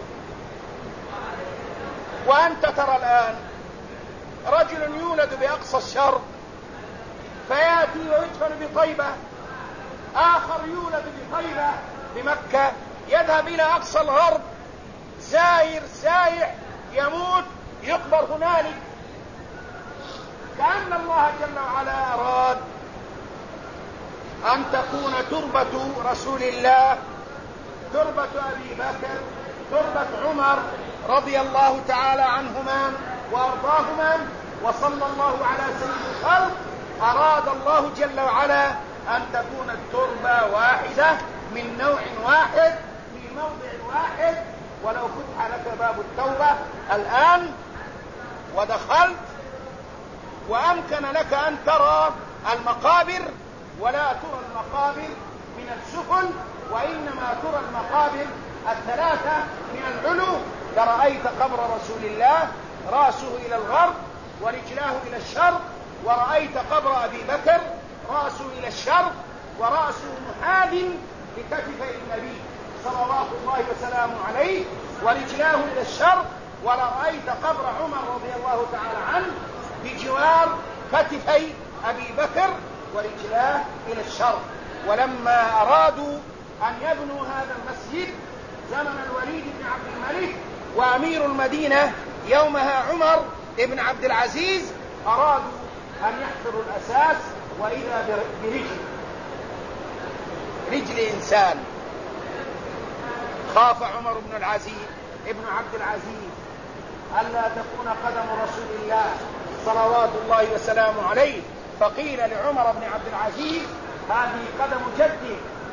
وأنت ترى الآن رجل يولد بأقصى الشرق فيأتي ويدفن بطيبة، آخر يولد بطيبة بمكة يذهب إلى أقصى الغرب، زائر سايح يموت يقبر هنالك، كأن الله جل وعلا أراد أن تكون تربة رسول الله، تربة أبي بكر، تربة عمر رضي الله تعالى عنهما وأرضاهما وصلى الله على سيد الخلق. أراد الله جل وعلا أن تكون التربة واحدة من نوع واحد في موضع واحد. ولو فتح لك باب التوبة الآن ودخلت وأمكن لك أن ترى المقابر، ولا ترى المقابر من السفل، وإنما ترى المقابر الثلاثة من العلو، لرأيت قبر رسول الله رأسه إلى الغرب ورجلاه إلى الشرق، ورأيت قبر أبي بكر رأسه إلى الشرق ورأسه محاذ لكتفي النبي صلوات الله وسلامه عليه، ورجلاه إلى الشرق، ورأيت قبر عمر رضي الله تعالى عنه بجوار كتفي أبي بكر ورجلاه إلى الشرق. ولما أرادوا أن يبنوا هذا المسجد زمن الوليد بن عبد الملك وأمير المدينة يومها عمر بن عبد العزيز، أرادوا أن يحفروا الأساس، وإذا برجل إنسان. خاف عمر بن عبد العزيز ألا تكون قدم رسول الله صلوات الله وسلامه عليه، فقيل لعمر بن عبد العزيز: هذه قدم جده،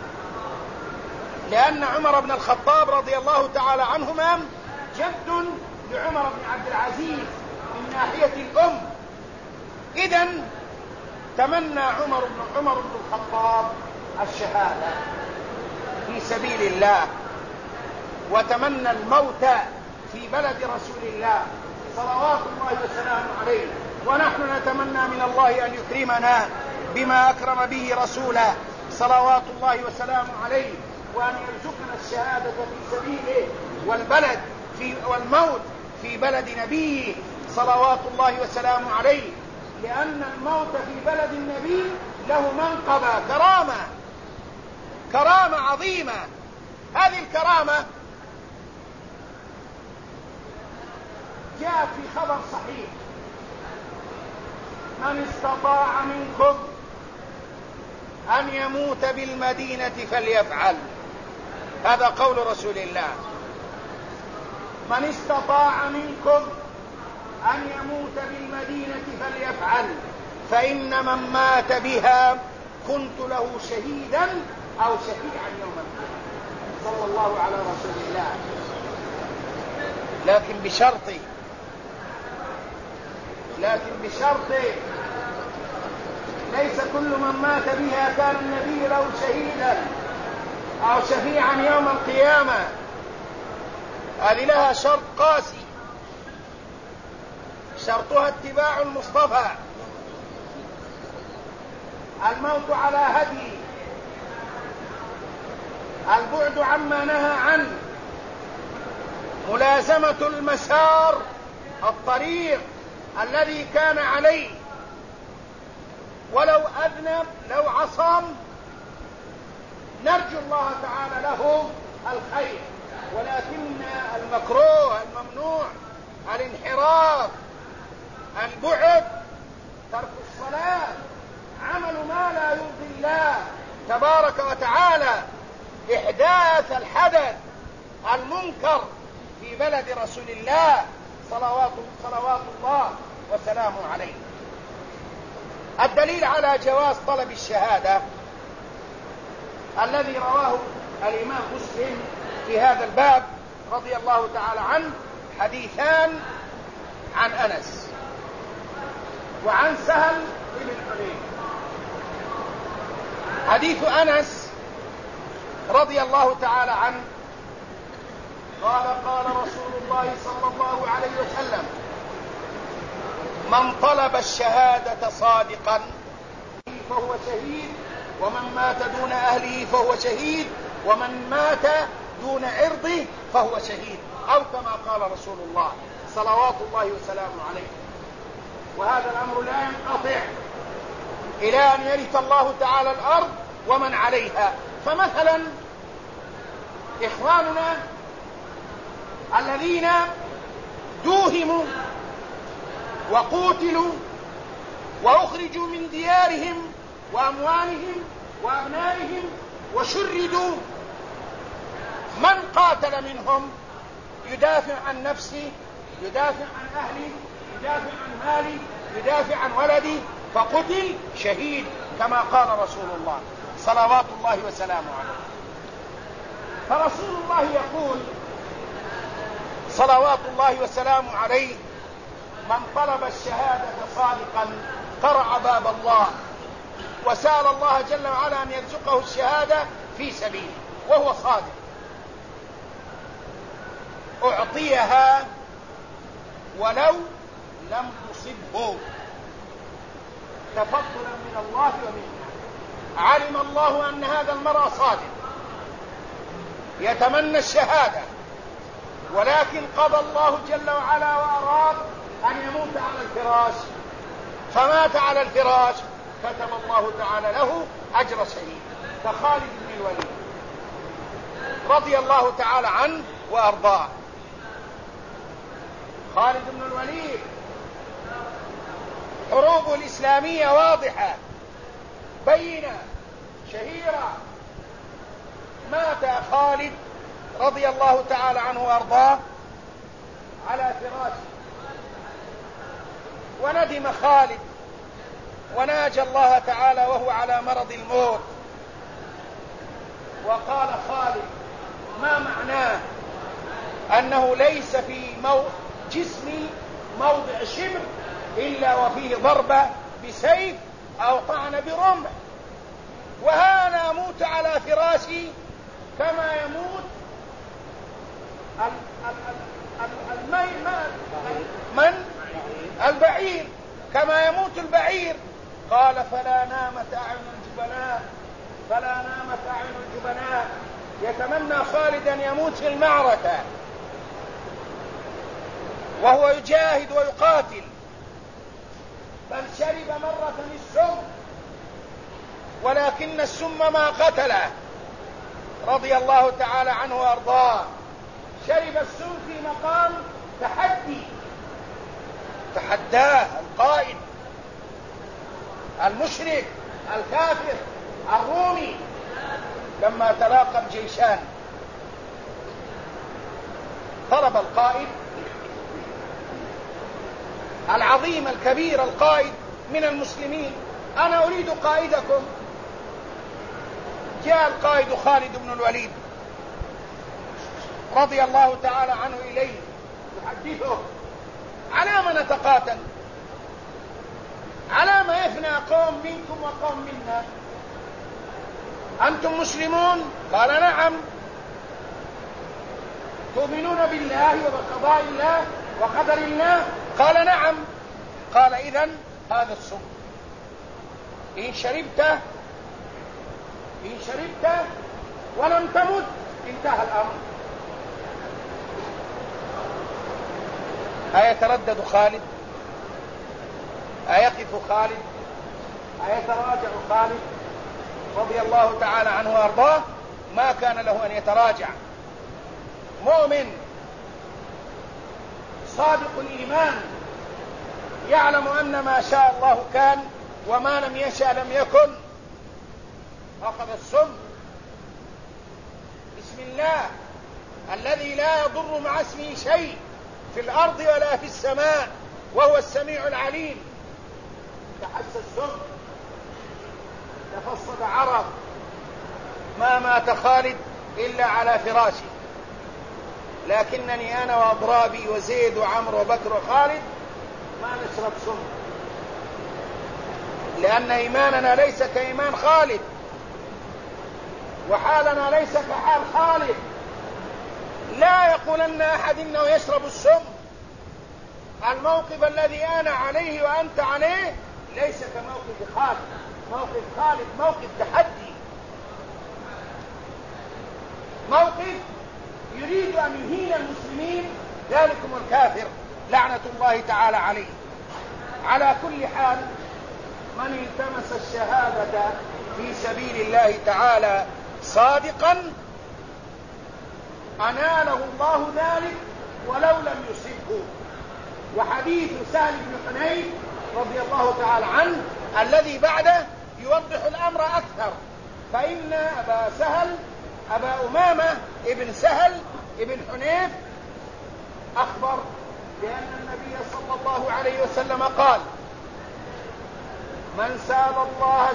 لأن عمر بن الخطاب رضي الله تعالى عنهما جد لعمر بن عبد العزيز من ناحية الأم. إذن تمنى عمر بن الخطاب الشهادة في سبيل الله، وتمنى الموت في بلد رسول الله صلوات الله وسلامه عليه. ونحن نتمنى من الله أن يكرمنا بما أكرم به رسوله صلوات الله وسلامه عليه، وأن يرزقنا الشهادة في سبيله والموت في بلد نبيه صلوات الله وسلامه عليه، لأن الموت في بلد النبي له منقبة، كرامة عظيمة. هذه الكرامة جاء في خبر صحيح: من استطاع منكم أن يموت بالمدينة فليفعل. هذا قول رسول الله: من استطاع منكم أن يموت بالمدينة فليفعل، فإن من مات بها كنت له شهيدا أو شفيعا يوم القيامة. صلى الله على رسول الله. لكن بشرط ليس كل من مات بها كان النبي له شهيدا أو شفيعا يوم القيامة. هذه لها شرط قاسي، شرطها اتباع المصطفى، الموت على هدي، البعد عما نهى عنه، ملازمة المسار الطريق الذي كان عليه، ولو أذنب لو عصم نرجو الله تعالى له الخير، ولكن المكروه الممنوع الانحراف، البعد، ترك الصلاة، عمل ما لا يرضي الله تبارك وتعالى، إحداث الحدث المنكر في بلد رسول الله صلوات الله وسلامه عليه. الدليل على جواز طلب الشهادة الذي رواه الإمام مسلم في هذا الباب رضي الله تعالى عنه حديثان عن أنس وعن سهل بن حنيف. حديث أنس رضي الله تعالى عنه قال رسول الله صلى الله عليه وسلم: من طلب الشهادة صادقا فهو شهيد، ومن مات دون أهله فهو شهيد، ومن مات دون عرضه فهو شهيد، أو كما قال رسول الله صلوات الله وسلامه عليه. وهذا الأمر لا ينقطع إلى أن يرث الله تعالى الأرض ومن عليها. فمثلا إخواننا الذين دوهموا وقوتلوا وأخرجوا من ديارهم وأموالهم وأبنائهم وشردوا، من قاتل منهم يدافع عن نفسه، يدافع عن أهله، يدافع عن ماله، يدافع عن ولده، فقتل شهيد كما قال رسول الله صلوات الله وسلامه عليه. فرسول الله يقول صلوات الله وسلامه عليه: من طلب الشهادة صادقا قرع باب الله وسأل الله جل وعلا أن يرزقه الشهادة في سبيله وهو صادق، أعطيها ولو لم تصبه تفضلا من الله ومنه. علم الله أن هذا المرء صادق يتمنى الشهادة، ولكن قضى الله جل وعلا وأراد أن يموت على الفراش، فمات على الفراش، كتب الله تعالى له أجر شهيد، كخالد بن الوليد رضي الله تعالى عنه وأرضاه. خالد بن الوليد حروبه الإسلامية واضحة بينة شهيرة. مات خالد رضي الله تعالى عنه وأرضاه على فراشه، وندم خالد وناجى الله تعالى وهو على مرض الموت. وقال خالد: ما معناه أنه ليس في جسمي موضع شبر إلا وفيه ضربة بسيف أو طعن برمح، وهنا أموت على فراشي كما يموت البعير، كما يموت البعير. قال: فلا نامت أعين الجبناء. يتمنى خالد أن يموت في المعركة، وهو يجاهد ويقاتل، بل شرب مرة السم ولكن السم ما قتله رضي الله تعالى عنه وارضاه. شرب السم في مقام تحدي، تحداه القائد المشرك الكافر الرومي لما تلاقى الجيشان. طلب القائد العظيم الكبير القائد من المسلمين: أنا أريد قائدكم. جاء القائد خالد بن الوليد رضي الله تعالى عنه إليه يحدثه: على ما نتقاتل؟ على ما يفنى قوم منكم وقوم منا؟ أنتم مسلمون؟ قال: نعم. تؤمنون بالله وبقضاء الله وقدر الله؟ قال: نعم. قال: إذن هذا السم، إن شربته ولم تمت انتهى الأمر. أيتردد خالد؟ أيقف خالد؟ أيتراجع خالد رضي الله تعالى عنه وأرضاه؟ ما كان له أن يتراجع. مؤمن صادق الإيمان يعلم أن ما شاء الله كان وما لم يشأ لم يكن. أخذ السم بسم الله الذي لا يضر مع اسمه شيء في الأرض ولا في السماء وهو السميع العليم. تحس السم، تفصد عرق. ما مات خالد إلا على فراشه، لكنني أنا وأضرابي وزيد وعمر وبكر وخالد ما نشرب سم، لأن إيماننا ليس كإيمان خالد، وحالنا ليس كحال خالد. لا يقولن أحد إنه يشرب السم. الموقف الذي أنا عليه وأنت عليه ليس كموقف خالد. موقف خالد موقف تحدي، موقف يريد أن يهين المسلمين، ذلكم الكافر لعنة الله تعالى عليه. على كل حال، من التمس الشهادة في سبيل الله تعالى صادقا أناله الله ذلك ولو لم يصبه. وحديث سهل بن حنيف رضي الله تعالى عنه الذي بعده يوضح الأمر أكثر، فإن أبا أمامة ابن سهل ابن حنيف أخبر بأن النبي صلى الله عليه وسلم قال: من سأل الله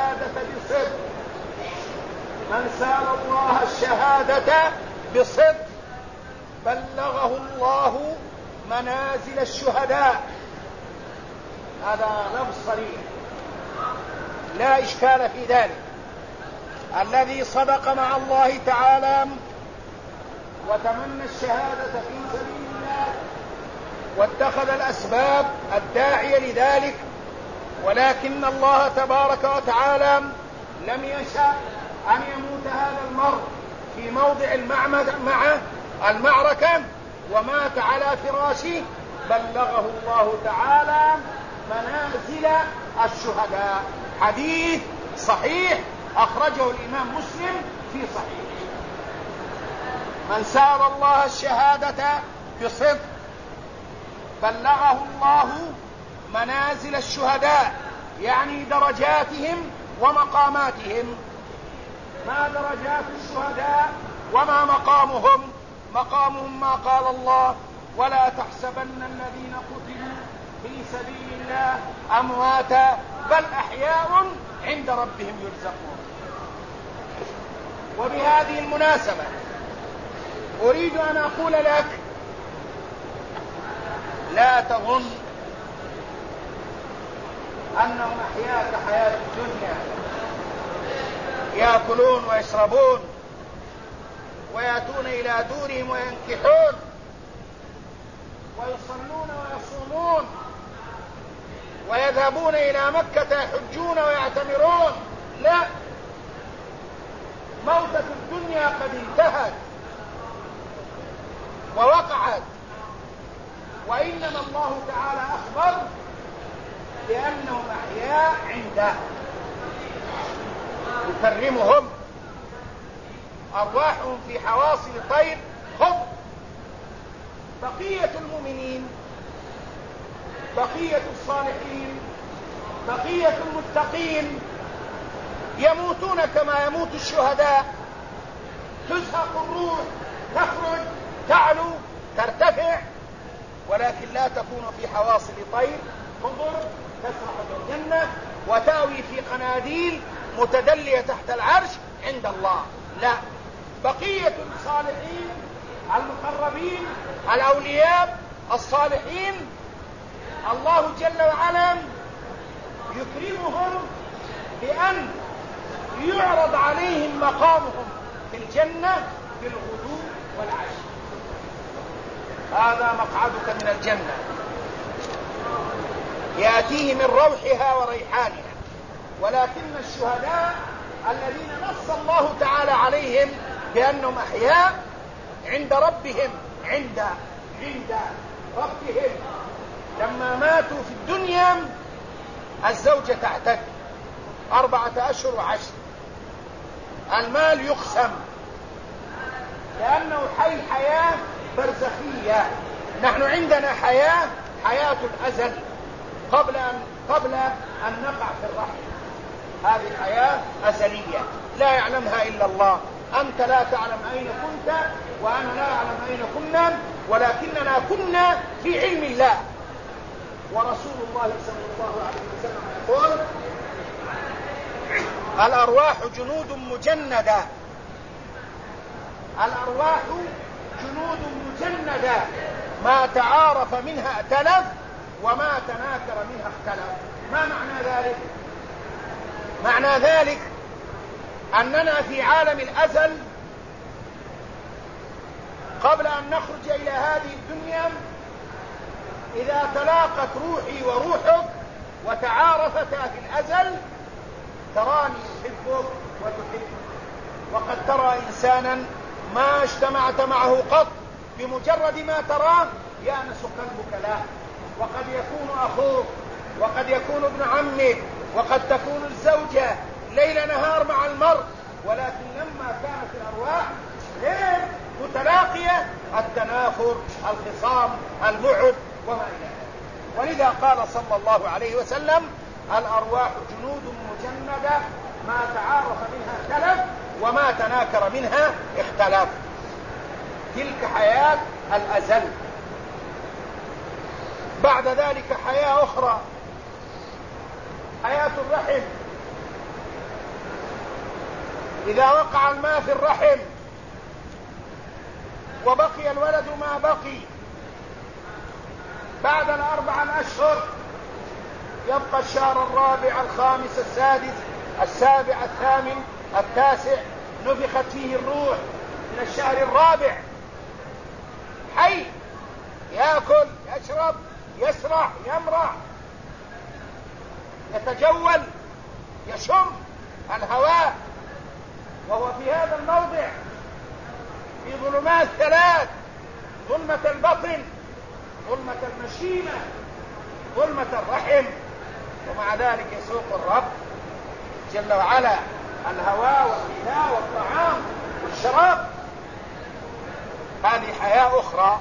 الشهادة بصدق بلغه الله منازل الشهداء. هذا لفظ صريح لا إشكال في ذلك. الذي صدق مع الله تعالى وتمنى الشهادة في سبيل الله واتخذ الأسباب الداعية لذلك، ولكن الله تبارك وتعالى لم يشأ أن يموت هذا المرء في موضع المعركة ومات على فراشه، بلغه الله تعالى منازل الشهداء. حديث صحيح أخرجه الإمام مسلم في صحيحه. من سأل الله الشهادة بصدق بلغه الله منازل الشهداء، يعني درجاتهم ومقاماتهم. ما درجات الشهداء وما مقامهم؟ مقامهم ما قال الله: ولا تحسبن الذين قتلوا في سبيل الله أمواتا بل أحياء عند ربهم يرزقون. وبهذه المناسبة أريد أن أقول لك: لا تظن أنهم أحياء كحياة الدنيا، يأكلون ويشربون ويأتون إلى دورهم وينكحون ويصلون ويصومون ويذهبون إلى مكة يحجون ويعتمرون. لا، موتة الدنيا قد انتهت ووقعت، وإنما الله تعالى أخبر بأنهم أحياء عنده يكرمهم، أرواحهم في حواصل طير خضر. بقية المؤمنين، بقية الصالحين، بقية المتقين يموتون كما يموت الشهداء، تزهق الروح، تخرج، تعلو، ترتفع، ولكن لا تكون في حواصل طير خضر تسرح في الجنة وتأوي في قناديل متدلية تحت العرش عند الله. لا، بقية الصالحين المقربين الأولياء الصالحين الله جل وعلا يكرمهم بأن يعرض عليهم مقامهم في الجنة في الغدو والعشي. هذا مقعدك من الجنة، يأتيه من روحها وريحانها. ولكن الشهداء الذين نص الله تعالى عليهم بأنهم أحياء عند ربهم، عند ربهم، لما ماتوا في الدنيا الزوجة تعتد 4 أشهر و10، المال يقسم، لأنه حي حياة برزخية. نحن عندنا حياة الأزل قبل أن نقع في الرحم. هذه حياة أزلية لا يعلمها إلا الله. أنت لا تعلم أين كنت وأنا لا أعلم أين كنا، ولكننا كنا في علم الله. ورسول الله صلى الله عليه وسلم يقول: الأرواح جنود مجندة، الأرواح جنود مجندة، ما تعارف منها ائتلف وما تناكر منها اختلف. ما معنى ذلك؟ معنى ذلك أننا في عالم الأزل قبل أن نخرج إلى هذه الدنيا، إذا تلاقت روحي وروحك وتعارفتا في الأزل تراني أحبك وتحبك. وقد ترى إنسانا ما اجتمعت معه قط، بمجرد ما تراه يأنس قلبك له، وقد يكون أخوك، وقد يكون ابن عمك، وقد تكون الزوجة، ليل نهار مع المرء، ولكن لما كانت الأرواح غير متلاقية، التنافر، الخصام، البعد وما إلى ذلك. ولذا قال صلى الله عليه وسلم: الأرواح جنود مجندة، ما تعارف منها ائتلف وما تناكر منها اختلف. تلك حياة الأزل. بعد ذلك حياة أخرى، حياة الرحم. إذا وقع الماء في الرحم وبقي الولد ما بقي، بعد 4 أشهر يبقى الشهر 4، 5، 6، 7، 8، 9، نفخت فيه الروح من الشهر 4، حي، يأكل، يشرب، يسرح، يمرح، يتجول، يشم الهواء، وهو في هذا الموضع في ظلمات 3: ظلمة البطن، ظلمة المشيمة، ظلمة الرحم. ومع ذلك يسوق الرب جل وعلا الهواء والغذاء والطعام والشراب. هذه حياة أخرى.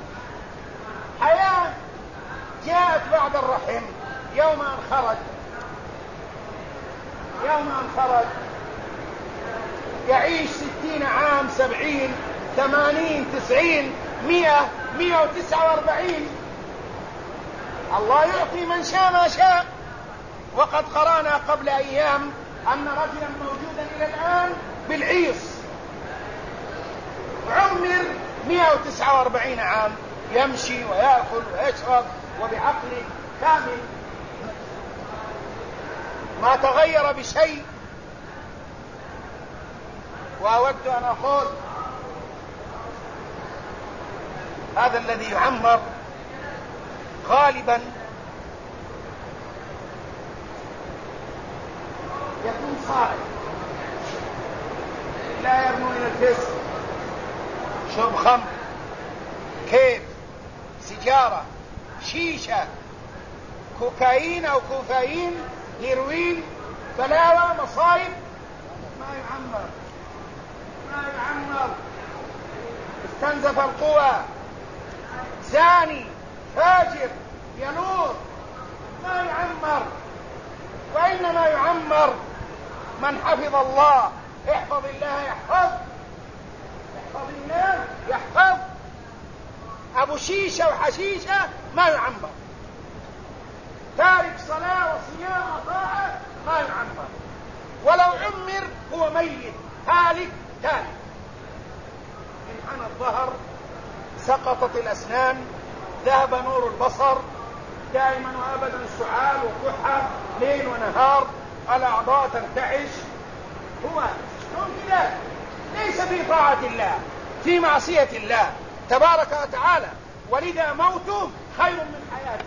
حياة جاءت بعد الرحم يوم أن خرج، يعيش 60 عام، 70، 80، 90، 100، 149. الله يعطي من شاء ما شاء. وقد قرأنا قبل أيام أن رجلا موجودا إلى الآن بالعيص عمر 149 عام، يمشي ويأكل ويشرب وبعقل كامل، ما تغير بشيء. وأود أن أقول هذا الذي يعمر غالبا يكون صالح، لا يرمو إلى الفسق، شرب خمر، كيف، سيجارة، شيشة، كوكايين أو كوفايين، هيروين، فلاوة، مصايب، ما يعمر. استنزف القوى، زاني، فاجر، ينور، ما يعمر. وإنما يعمر من حفظ الله. احفظ الله يحفظ، احفظ الله يحفظ. أبو شيشة وحشيشة ما يعمر. تارك صلاة وصيام وطاعة ما يعمر. ولو عمر هو ميت هالك تالك. انحنى الظهر، سقطت الأسنان، ذهب نور البصر، دائما وابدا سعال وكحة ليل ونهار، الأعضاء ترتعش. هو كذا، ليس في طاعة الله، في معصية الله تبارك وتعالى. ولذا موته خير من حياته.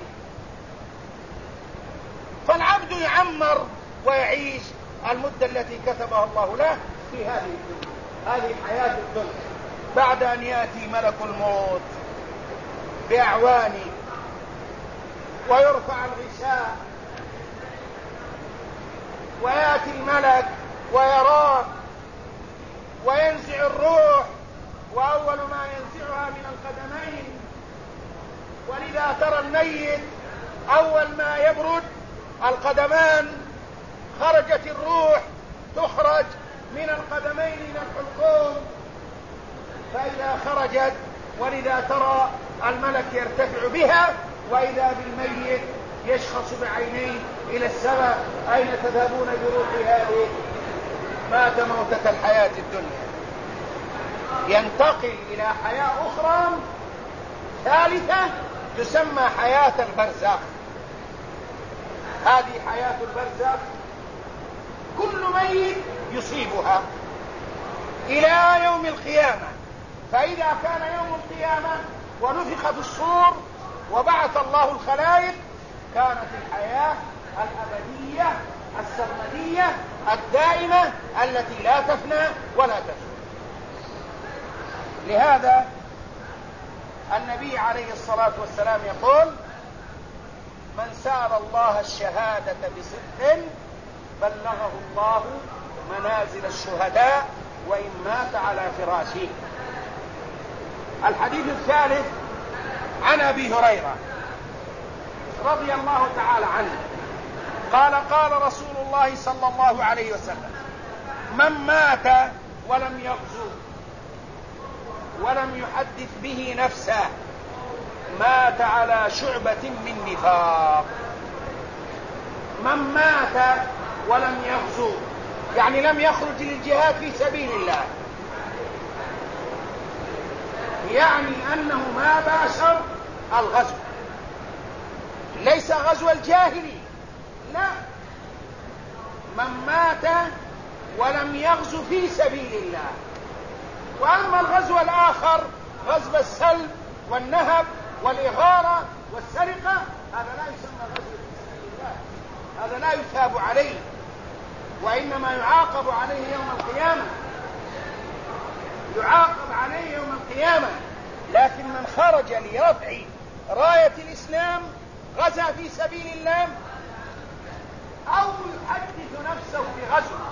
فالعبد يعمر ويعيش المدة التي كتبها الله له في هذه الدنيا، هذه حياة الدنيا، بعد أن يأتي ملك الموت بأعوانه ويرفع الغشاء ويأتي الملك ويراه وينزع الروح، وأول ما ينزعها من القدمين. ولذا ترى الميت أول ما يبرد القدمان خرجت الروح، تخرج من القدمين إلى الحلقوم. فإذا خرجت، ولذا ترى الملك يرتفع بها، وإذا بالميت يشخص بعينيه إلى السماء: أين تذهبون بروحي هذه؟ مات موتة الحياة الدنيا. ينتقل إلى حياة أخرى ثالثة تسمى حياة البرزخ. هذه حياة البرزخ كل ميت يصيبها إلى يوم القيامة. فإذا كان يوم القيامة ونفخ في الصور وبعث الله الخلائق، كانت الحياة الأبدية السرمدية الدائمة التي لا تفنى ولا تفنى. لهذا النبي عليه الصلاة والسلام يقول: من سأل الله الشهادة بصدق بلغه الله منازل الشهداء وإن مات على فراشه. الحديث الثالث عن أبي هريرة رضي الله تعالى عنه قال: قال رسول الله صلى الله عليه وسلم: من مات ولم يغزو ولم يحدث به نفسه مات على شعبة من نفاق. من مات ولم يغزو يعني لم يخرج للجهاد في سبيل الله، يعني أنه ما باشر الغزو، ليس غزو الجاهلي، لا، من مات ولم يغزو في سبيل الله. وأما الغزو الآخر، غزو السلب والنهب والإغارة والسرقة، هذا لا يسمى غزو في سبيل الله، هذا لا يثاب عليه، وإنما يعاقب عليه يوم القيامة، يعاقب عليه يوم القيامة. لكن من خرج لرفع راية الإسلام، غزا في سبيل الله، أو يحدث نفسه بغزو